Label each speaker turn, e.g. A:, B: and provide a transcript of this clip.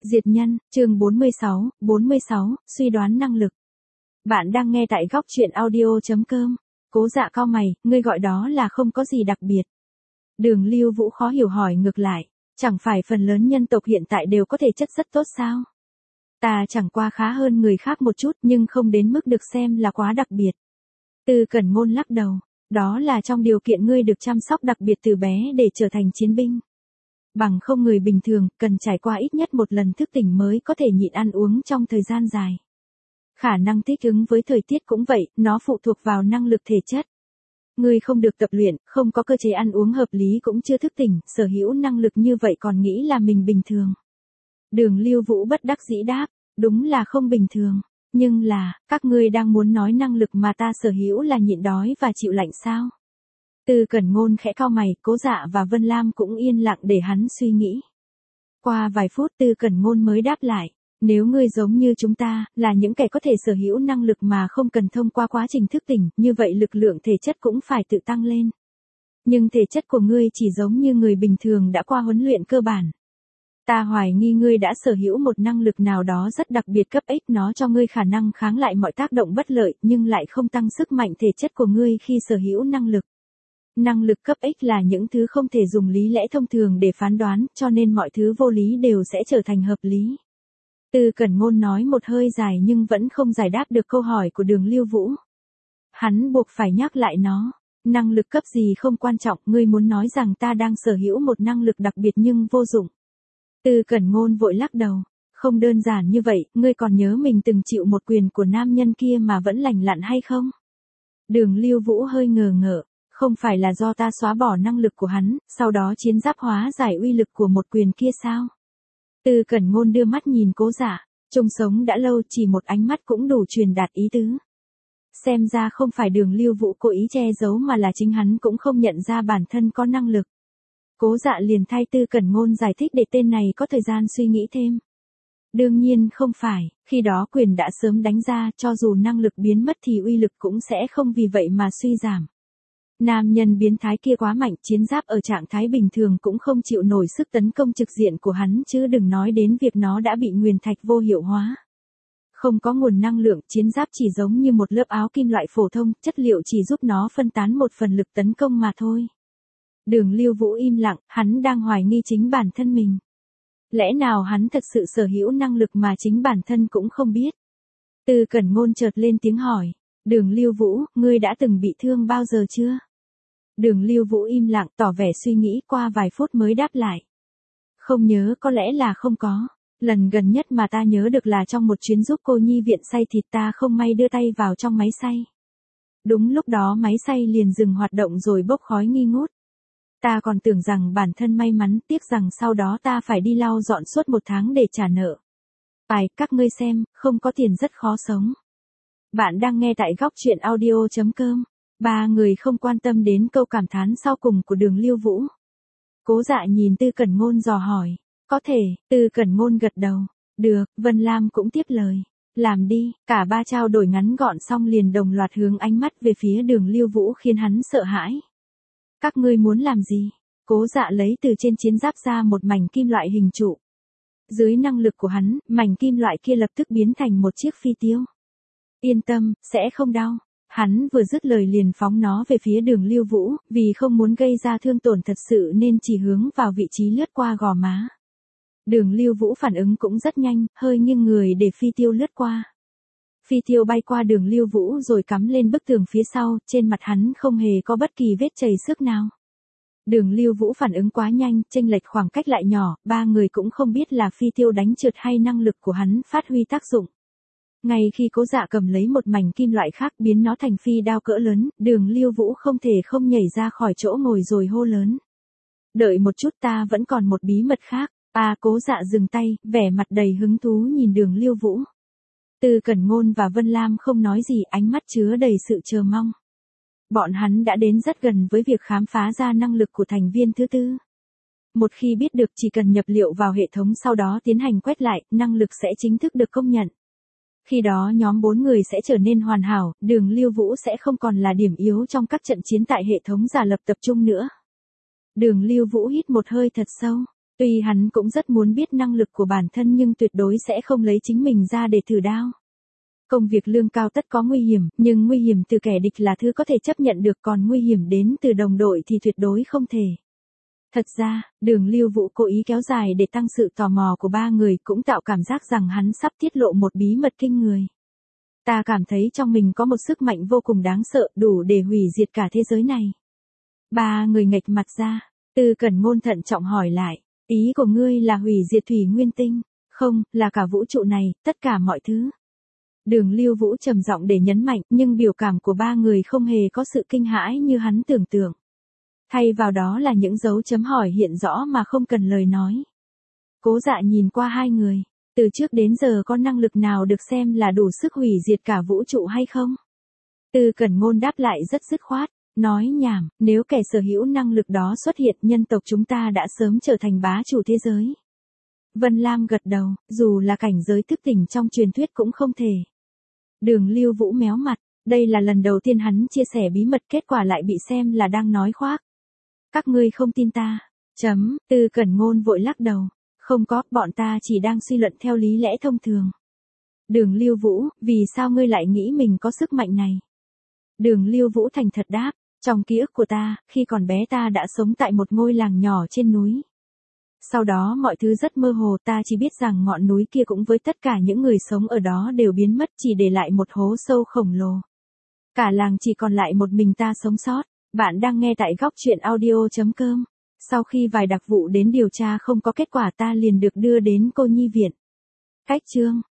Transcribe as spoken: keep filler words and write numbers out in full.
A: Diệt nhân, chương bốn mươi sáu, bốn mươi sáu, suy đoán năng lực. Bạn đang nghe tại góc truyện audio.com. Cố Dạ cau mày, ngươi gọi đó là không có gì đặc biệt. Đường Lưu Vũ khó hiểu hỏi ngược lại, chẳng phải phần lớn nhân tộc hiện tại đều có thể chất rất tốt sao? Ta chẳng qua khá hơn người khác một chút nhưng không đến mức được xem là quá đặc biệt. Tư Cẩn Ngôn lắc đầu, đó là trong điều kiện ngươi được chăm sóc đặc biệt từ bé để trở thành chiến binh. Bằng không người bình thường, cần trải qua ít nhất một lần thức tỉnh mới có thể nhịn ăn uống trong thời gian dài. Khả năng thích ứng với thời tiết cũng vậy, nó phụ thuộc vào năng lực thể chất. Ngươi không được tập luyện, không có cơ chế ăn uống hợp lý cũng chưa thức tỉnh, sở hữu năng lực như vậy còn nghĩ là mình bình thường. Đường Lưu Vũ bất đắc dĩ đáp, đúng là không bình thường, nhưng là, các ngươi đang muốn nói năng lực mà ta sở hữu là nhịn đói và chịu lạnh sao? Tư Cẩn Ngôn khẽ cau mày, Cố Dạ và Vân Lam cũng yên lặng để hắn suy nghĩ. Qua vài phút Tư Cẩn Ngôn mới đáp lại, nếu ngươi giống như chúng ta, là những kẻ có thể sở hữu năng lực mà không cần thông qua quá trình thức tỉnh, như vậy lực lượng thể chất cũng phải tự tăng lên. Nhưng thể chất của ngươi chỉ giống như người bình thường đã qua huấn luyện cơ bản. Ta hoài nghi ngươi đã sở hữu một năng lực nào đó rất đặc biệt cấp ích, nó cho ngươi khả năng kháng lại mọi tác động bất lợi, nhưng lại không tăng sức mạnh thể chất của ngươi khi sở hữu năng lực. Năng lực cấp ích là những thứ không thể dùng lý lẽ thông thường để phán đoán, cho nên mọi thứ vô lý đều sẽ trở thành hợp lý. Tư Cẩn Ngôn nói một hơi dài nhưng vẫn không giải đáp được câu hỏi của Đường Lưu Vũ. Hắn buộc phải nhắc lại nó. Năng lực cấp gì không quan trọng, ngươi muốn nói rằng ta đang sở hữu một năng lực đặc biệt nhưng vô dụng. Tư Cẩn Ngôn vội lắc đầu. Không đơn giản như vậy, ngươi còn nhớ mình từng chịu một quyền của nam nhân kia mà vẫn lành lặn hay không? Đường Lưu Vũ hơi ngờ ngợ. Không phải là do ta xóa bỏ năng lực của hắn, sau đó chiến giáp hóa giải uy lực của một quyền kia sao? Tư Cẩn Ngôn đưa mắt nhìn Cố Dạ, chung sống đã lâu chỉ một ánh mắt cũng đủ truyền đạt ý tứ. Xem ra không phải Đường Lưu Vũ cố ý che giấu mà là chính hắn cũng không nhận ra bản thân có năng lực. Cố Dạ liền thay Tư Cẩn Ngôn giải thích để tên này có thời gian suy nghĩ thêm. Đương nhiên không phải, khi đó quyền đã sớm đánh ra, cho dù năng lực biến mất thì uy lực cũng sẽ không vì vậy mà suy giảm. Nam nhân biến thái kia quá mạnh, chiến giáp ở trạng thái bình thường cũng không chịu nổi sức tấn công trực diện của hắn chứ đừng nói đến việc nó đã bị nguyền thạch vô hiệu hóa. Không có nguồn năng lượng, chiến giáp chỉ giống như một lớp áo kim loại phổ thông, chất liệu chỉ giúp nó phân tán một phần lực tấn công mà thôi. Đường Lưu Vũ im lặng, hắn đang hoài nghi chính bản thân mình. Lẽ nào hắn thật sự sở hữu năng lực mà chính bản thân cũng không biết? Tư Cẩn Ngôn chợt lên tiếng hỏi. Đường Lưu Vũ, ngươi đã từng bị thương bao giờ chưa? Đường Lưu Vũ im lặng tỏ vẻ suy nghĩ qua vài phút mới đáp lại. Không nhớ, có lẽ là không có. Lần gần nhất mà ta nhớ được là trong một chuyến giúp cô nhi viện xay thịt, ta không may đưa tay vào trong máy xay. Đúng lúc đó máy xay liền dừng hoạt động rồi bốc khói nghi ngút. Ta còn tưởng rằng bản thân may mắn, tiếc rằng sau đó ta phải đi lau dọn suốt một tháng để trả nợ. Ai, các ngươi xem, không có tiền rất khó sống. Bạn đang nghe tại góc truyện audio.com. Ba người không quan tâm đến câu cảm thán sau cùng của Đường Lưu Vũ. Cố Dạ nhìn Tư Cẩn Ngôn dò hỏi. Có thể, Tư Cẩn Ngôn gật đầu. Được, Vân Lam cũng tiếp lời. Làm đi, cả ba trao đổi ngắn gọn xong liền đồng loạt hướng ánh mắt về phía Đường Lưu Vũ khiến hắn sợ hãi. Các ngươi muốn làm gì? Cố Dạ lấy từ trên chiến giáp ra một mảnh kim loại hình trụ. Dưới năng lực của hắn, mảnh kim loại kia lập tức biến thành một chiếc phi tiêu. Yên tâm, sẽ không đau. Hắn vừa dứt lời liền phóng nó về phía Đường Lưu Vũ, vì không muốn gây ra thương tổn thật sự nên chỉ hướng vào vị trí lướt qua gò má. Đường Lưu Vũ phản ứng cũng rất nhanh, hơi nghiêng người để phi tiêu lướt qua. Phi tiêu bay qua Đường Lưu Vũ rồi cắm lên bức tường phía sau, trên mặt hắn không hề có bất kỳ vết chảy xước nào. Đường Lưu Vũ phản ứng quá nhanh, chênh lệch khoảng cách lại nhỏ, ba người cũng không biết là phi tiêu đánh trượt hay năng lực của hắn phát huy tác dụng. Ngay khi Cố Dạ cầm lấy một mảnh kim loại khác biến nó thành phi đao cỡ lớn, Đường Lưu Vũ không thể không nhảy ra khỏi chỗ ngồi rồi hô lớn. Đợi một chút, ta vẫn còn một bí mật khác. À, Cố Dạ dừng tay, vẻ mặt đầy hứng thú nhìn Đường Lưu Vũ. Tư Cẩn Ngôn và Vân Lam không nói gì, ánh mắt chứa đầy sự chờ mong. Bọn hắn đã đến rất gần với việc khám phá ra năng lực của thành viên thứ tư. Một khi biết được chỉ cần nhập liệu vào hệ thống sau đó tiến hành quét lại, năng lực sẽ chính thức được công nhận. Khi đó nhóm bốn người sẽ trở nên hoàn hảo, Đường Lưu Vũ sẽ không còn là điểm yếu trong các trận chiến tại hệ thống giả lập tập trung nữa. Đường Lưu Vũ hít một hơi thật sâu. Tuy hắn cũng rất muốn biết năng lực của bản thân nhưng tuyệt đối sẽ không lấy chính mình ra để thử đao. Công việc lương cao tất có nguy hiểm, nhưng nguy hiểm từ kẻ địch là thứ có thể chấp nhận được, còn nguy hiểm đến từ đồng đội thì tuyệt đối không thể. Thật ra, Đường Lưu Vũ cố ý kéo dài để tăng sự tò mò của ba người, cũng tạo cảm giác rằng hắn sắp tiết lộ một bí mật kinh người. Ta cảm thấy trong mình có một sức mạnh vô cùng đáng sợ, đủ để hủy diệt cả thế giới này. Ba người nghệch mặt ra, Tư Cẩn Ngôn thận trọng hỏi lại, ý của ngươi là hủy diệt thủy nguyên tinh? Không, là cả vũ trụ này, tất cả mọi thứ. Đường Lưu Vũ trầm giọng để nhấn mạnh, nhưng biểu cảm của ba người không hề có sự kinh hãi như hắn tưởng tượng. Thay vào đó là những dấu chấm hỏi hiện rõ mà không cần lời nói. Cố Dạ nhìn qua hai người, từ trước đến giờ có năng lực nào được xem là đủ sức hủy diệt cả vũ trụ hay không? Tư Cẩn Ngôn đáp lại rất dứt khoát, nói nhảm, nếu kẻ sở hữu năng lực đó xuất hiện, nhân tộc chúng ta đã sớm trở thành bá chủ thế giới. Vân Lam gật đầu, dù là cảnh giới thức tỉnh trong truyền thuyết cũng không thể. Đường Lưu Vũ méo mặt, đây là lần đầu tiên hắn chia sẻ bí mật, kết quả lại bị xem là đang nói khoác. Các ngươi không tin ta. Chấm, Tư Cẩn Ngôn vội lắc đầu. Không có, bọn ta chỉ đang suy luận theo lý lẽ thông thường. Đường Lưu Vũ, vì sao ngươi lại nghĩ mình có sức mạnh này? Đường Lưu Vũ thành thật đáp, trong ký ức của ta, khi còn bé ta đã sống tại một ngôi làng nhỏ trên núi. Sau đó mọi thứ rất mơ hồ, ta chỉ biết rằng ngọn núi kia cũng với tất cả những người sống ở đó đều biến mất, chỉ để lại một hố sâu khổng lồ. Cả làng chỉ còn lại một mình ta sống sót. Bạn đang nghe tại góc truyện audio chấm com. Sau khi vài đặc vụ đến điều tra không có kết quả, ta liền được đưa đến cô nhi viện. Cách chương